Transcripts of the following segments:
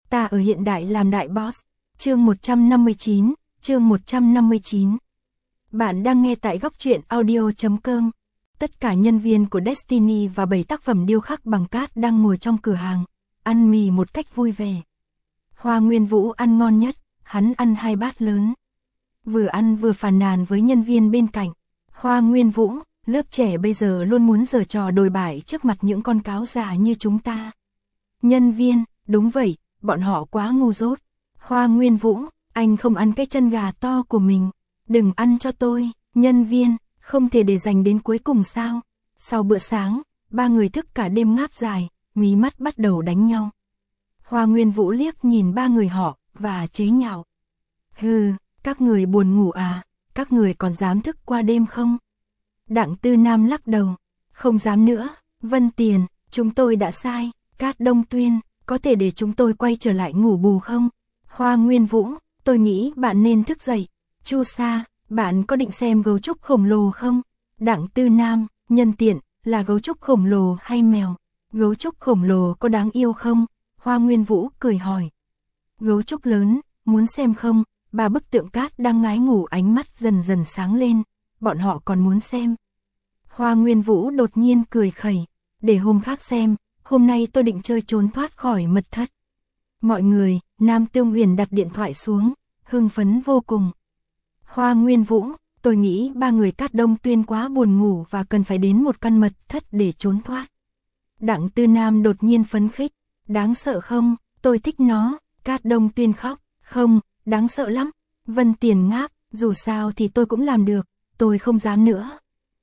Ta ở hiện đại làm đại boss. Chương 159, chương 159. Bạn đang nghe tại góc truyện audio.com. Tất cả nhân viên của Destiny và 7 tác phẩm điêu khắc bằng cát đang ngồi trong cửa hàng, ăn mì một cách vui vẻ. Hoa Nguyên Vũ ăn ngon nhất, hắn ăn 2 bát lớn. Vừa ăn vừa phàn nàn với nhân viên bên cạnh. Hoa Nguyên Vũ, lớp trẻ bây giờ luôn muốn giở trò đồi bại trước mặt những con cáo già như chúng ta. Nhân viên, đúng vậy, bọn họ quá ngu dốt. Hoa Nguyên Vũ, anh không ăn cái chân gà to của mình. Đừng ăn cho tôi. Nhân viên, không thể để dành đến cuối cùng sao? Sau bữa sáng, 3 người thức cả đêm ngáp dài, mí mắt bắt đầu đánh nhau. Hoa Nguyên Vũ liếc nhìn 3 người họ, và chế nhạo. Hừ, các người buồn ngủ à? Các người còn dám thức qua đêm không? Đặng Tư Nam lắc đầu. Không dám nữa. Vân Tiền, chúng tôi đã sai. Cát Đông Tuyên, có thể để chúng tôi quay trở lại ngủ bù không? Hoa Nguyên Vũ, tôi nghĩ bạn nên thức dậy. Chu Sa, bạn có định xem gấu trúc khổng lồ không? Đặng Tư Nam, nhân tiện, là gấu trúc khổng lồ hay mèo? Gấu trúc khổng lồ có đáng yêu không? Hoa Nguyên Vũ cười hỏi. Gấu trúc lớn, muốn xem không? 3 bức tượng cát đang ngái ngủ ánh mắt dần dần sáng lên. Bọn họ còn muốn xem. Hoa Nguyên Vũ đột nhiên cười khẩy. Để hôm khác xem, hôm nay tôi định chơi trốn thoát khỏi mật thất. Mọi người, Nam Tương Huyền đặt điện thoại xuống, hưng phấn vô cùng. Hoa Nguyên Vũ, tôi nghĩ 3 người Cát Đông Tuyên quá buồn ngủ và cần phải đến một căn mật thất để trốn thoát. Đặng Tư Nam đột nhiên phấn khích. Đáng sợ không? Tôi thích nó. Cát Đông Tuyên khóc. Không, đáng sợ lắm. Vân Tiền ngáp, dù sao thì tôi cũng làm được, tôi không dám nữa.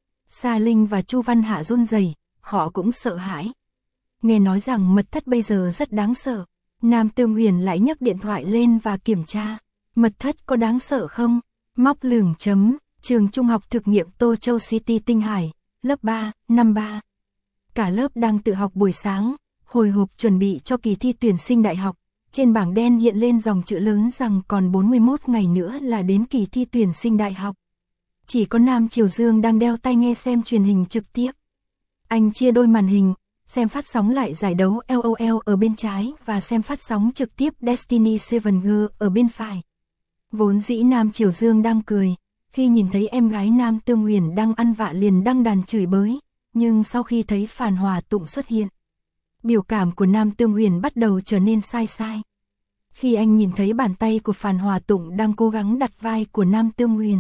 Sa Linh và Chu Văn Hạ run rẩy, họ cũng sợ hãi. Nghe nói rằng mật thất bây giờ rất đáng sợ. Nam Tương Huyền lại nhấc điện thoại lên và kiểm tra. Mật thất có đáng sợ không? Móc lửng chấm, trường trung học thực nghiệm Tô Châu City Tinh Hải, lớp 3, năm 3. Cả lớp đang tự học buổi sáng, hồi hộp chuẩn bị cho kỳ thi tuyển sinh đại học. Trên bảng đen hiện lên dòng chữ lớn rằng còn 41 ngày nữa là đến kỳ thi tuyển sinh đại học. Chỉ có Nam Triều Dương đang đeo tai nghe xem truyền hình trực tiếp. Anh chia đôi màn hình, xem phát sóng lại giải đấu LOL ở bên trái và xem phát sóng trực tiếp Destiny 7G ở bên phải. Vốn dĩ Nam Triều Dương đang cười, khi nhìn thấy em gái Nam Tương Huyền đang ăn vạ liền đăng đàn chửi bới, nhưng sau khi thấy Phàn Hòa Tụng xuất hiện, biểu cảm của Nam Tương Huyền bắt đầu trở nên sai sai. Khi anh nhìn thấy bàn tay của Phàn Hòa Tụng đang cố gắng đặt vai của Nam Tương Huyền,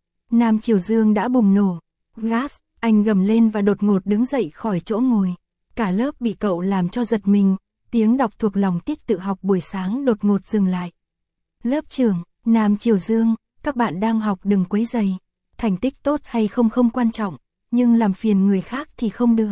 Nam Triều Dương đã bùng nổ. Gas, anh gầm lên và đột ngột đứng dậy khỏi chỗ ngồi. Cả lớp bị cậu làm cho giật mình, tiếng đọc thuộc lòng tiết tự học buổi sáng đột ngột dừng lại. Lớp trưởng, Nam Triều Dương, các bạn đang học đừng quấy rầy. Thành tích tốt hay không không quan trọng, nhưng làm phiền người khác thì không được.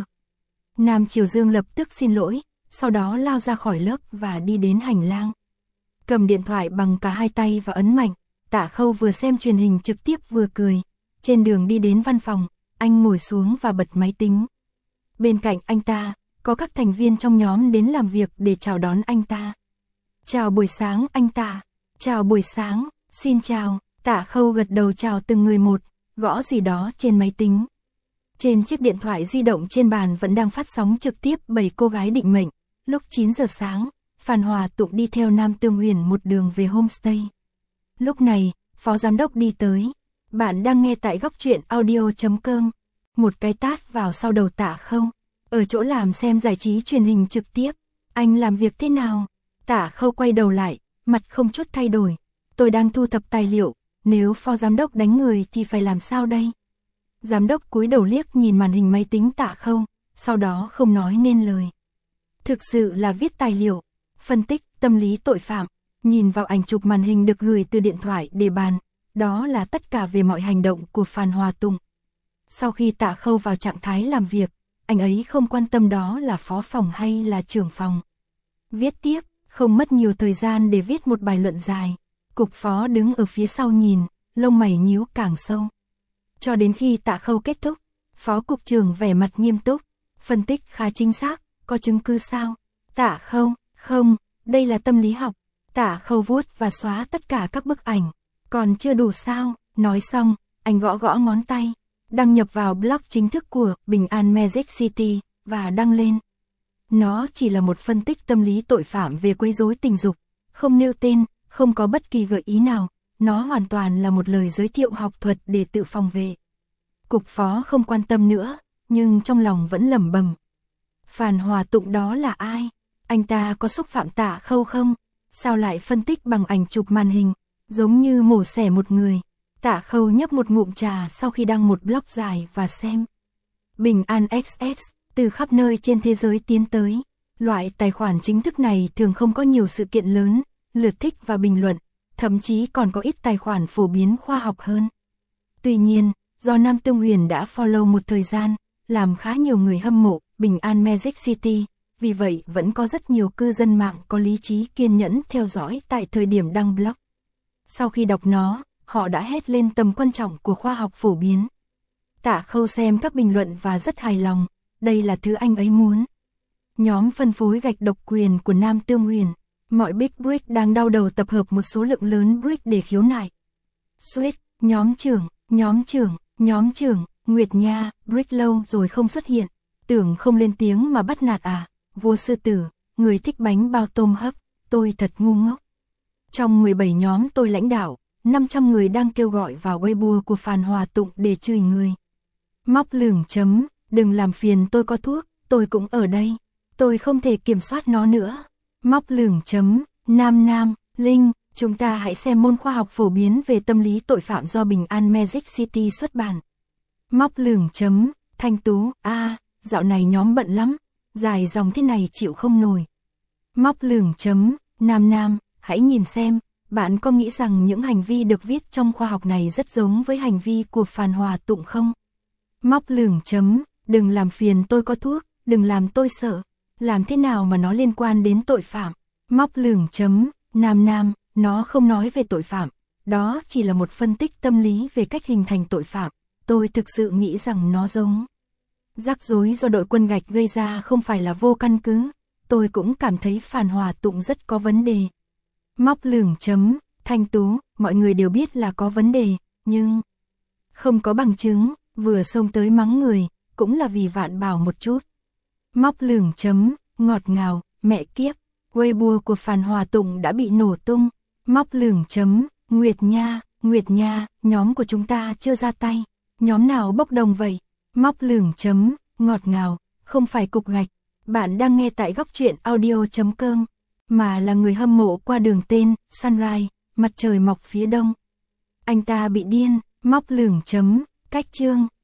Nam Triều Dương lập tức xin lỗi, sau đó lao ra khỏi lớp và đi đến hành lang. Cầm điện thoại bằng cả 2 tay và ấn mạnh, Tạ Khâu vừa xem truyền hình trực tiếp vừa cười. Trên đường đi đến văn phòng, anh ngồi xuống và bật máy tính. Bên cạnh anh ta, có các thành viên trong nhóm đến làm việc để chào đón anh ta. Chào buổi sáng anh Tạ. Chào buổi sáng, xin chào. Tạ Khâu gật đầu chào từng người một, gõ gì đó trên máy tính. Trên chiếc điện thoại di động trên bàn vẫn đang phát sóng trực tiếp 7 cô gái định mệnh. Lúc 9 giờ sáng, Phàn Hòa Tụng đi theo Nam Tương Huyền một đường về homestay. Lúc này, phó giám đốc đi tới. Bạn đang nghe tại góc truyện audio.com. Một cái tát vào sau đầu Tạ Khâu. Ở chỗ làm xem giải trí truyền hình trực tiếp. Anh làm việc thế nào? Tạ Khâu quay đầu lại, mặt không chút thay đổi. Tôi đang thu thập tài liệu, nếu phó giám đốc đánh người thì phải làm sao đây? Giám đốc cúi đầu liếc nhìn màn hình máy tính Tạ Khâu, sau đó không nói nên lời. Thực sự là viết tài liệu, phân tích tâm lý tội phạm, nhìn vào ảnh chụp màn hình được gửi từ điện thoại để bàn, đó là tất cả về mọi hành động của Phàn Hòa Tụng. Sau khi Tạ Khâu vào trạng thái làm việc, anh ấy không quan tâm đó là phó phòng hay là trưởng phòng. Viết tiếp, không mất nhiều thời gian để viết một bài luận dài. Cục phó đứng ở phía sau nhìn, lông mày nhíu càng sâu. Cho đến khi Tạ Khâu kết thúc, phó cục trưởng vẻ mặt nghiêm túc, phân tích khá chính xác, có chứng cứ sao? Tạ Khâu, không, đây là tâm lý học. Tạ Khâu vuốt và xóa tất cả các bức ảnh. Còn chưa đủ sao? Nói xong, anh gõ gõ ngón tay, đăng nhập vào blog chính thức của Bình An Magic City và đăng lên. Nó chỉ là một phân tích tâm lý tội phạm về quấy rối tình dục, không nêu tên, không có bất kỳ gợi ý nào, nó hoàn toàn là một lời giới thiệu học thuật để tự phòng vệ. Cục phó không quan tâm nữa, nhưng trong lòng vẫn lẩm bẩm. Phan Hòa Tụng đó là ai? Anh ta có xúc phạm Tạ Khâu không? Sao lại phân tích bằng ảnh chụp màn hình, giống như mổ xẻ một người? Tạ Khâu nhấp một ngụm trà sau khi đăng một blog dài và xem. Bình An XX, từ khắp nơi trên thế giới tiến tới. Loại tài khoản chính thức này thường không có nhiều sự kiện lớn, lượt thích và bình luận, thậm chí còn có ít tài khoản phổ biến khoa học hơn. Tuy nhiên, do Nam Tương Huyền đã follow một thời gian, làm khá nhiều người hâm mộ Bình An Magic City, vì vậy vẫn có rất nhiều cư dân mạng có lý trí kiên nhẫn theo dõi tại thời điểm đăng blog. Sau khi đọc nó, họ đã hét lên tầm quan trọng của khoa học phổ biến. Tạ Khâu xem các bình luận và rất hài lòng, đây là thứ anh ấy muốn. Nhóm phân phối gạch độc quyền của Nam Tương Huyền, mọi Big Brick đang đau đầu tập hợp một số lượng lớn brick để khiếu nại. Sweet, nhóm trưởng, Nguyệt Nha, brick lâu rồi không xuất hiện, tưởng không lên tiếng mà bắt nạt à, vua sư tử, người thích bánh bao tôm hấp, tôi thật ngu ngốc. Trong 17 nhóm tôi lãnh đạo, 500 người đang kêu gọi vào Weibo của Phan Hòa Tụng để chửi người. Móc lửng chấm, đừng làm phiền tôi có thuốc, tôi cũng ở đây, tôi không thể kiểm soát nó nữa. Móc lửng chấm, Nam, Linh, chúng ta hãy xem môn khoa học phổ biến về tâm lý tội phạm do Bình An Magic City xuất bản. Móc lửng chấm, Thanh Tú, dạo này nhóm bận lắm, dài dòng thế này chịu không nổi. Móc lửng chấm, Nam, hãy nhìn xem, bạn có nghĩ rằng những hành vi được viết trong khoa học này rất giống với hành vi của Phan Hòa Tụng không? Móc lửng chấm, đừng làm phiền tôi có thuốc, đừng làm tôi sợ, làm thế nào mà nó liên quan đến tội phạm? Móc lửng chấm, Nam, nó không nói về tội phạm, đó chỉ là một phân tích tâm lý về cách hình thành tội phạm, tôi thực sự nghĩ rằng nó giống. Rắc rối do đội quân gạch gây ra không phải là vô căn cứ, tôi cũng cảm thấy Phan Hòa Tụng rất có vấn đề. Móc lửng chấm, Thanh Tú, mọi người đều biết là có vấn đề, nhưng không có bằng chứng, vừa xông tới mắng người, cũng là vì vạn bảo một chút. Móc lửng chấm, ngọt ngào, mẹ kiếp, Weibo của Phan Hòa Tụng đã bị nổ tung. Móc lửng chấm, Nguyệt Nha, nhóm của chúng ta chưa ra tay, nhóm nào bốc đồng vậy? Móc lửng chấm, ngọt ngào, không phải cục gạch, bạn đang nghe tại góc truyện audio.com, mà là người hâm mộ qua đường tên, Sunrise, mặt trời mọc phía đông. Anh ta bị điên, móc lửng chấm, Cách Trương,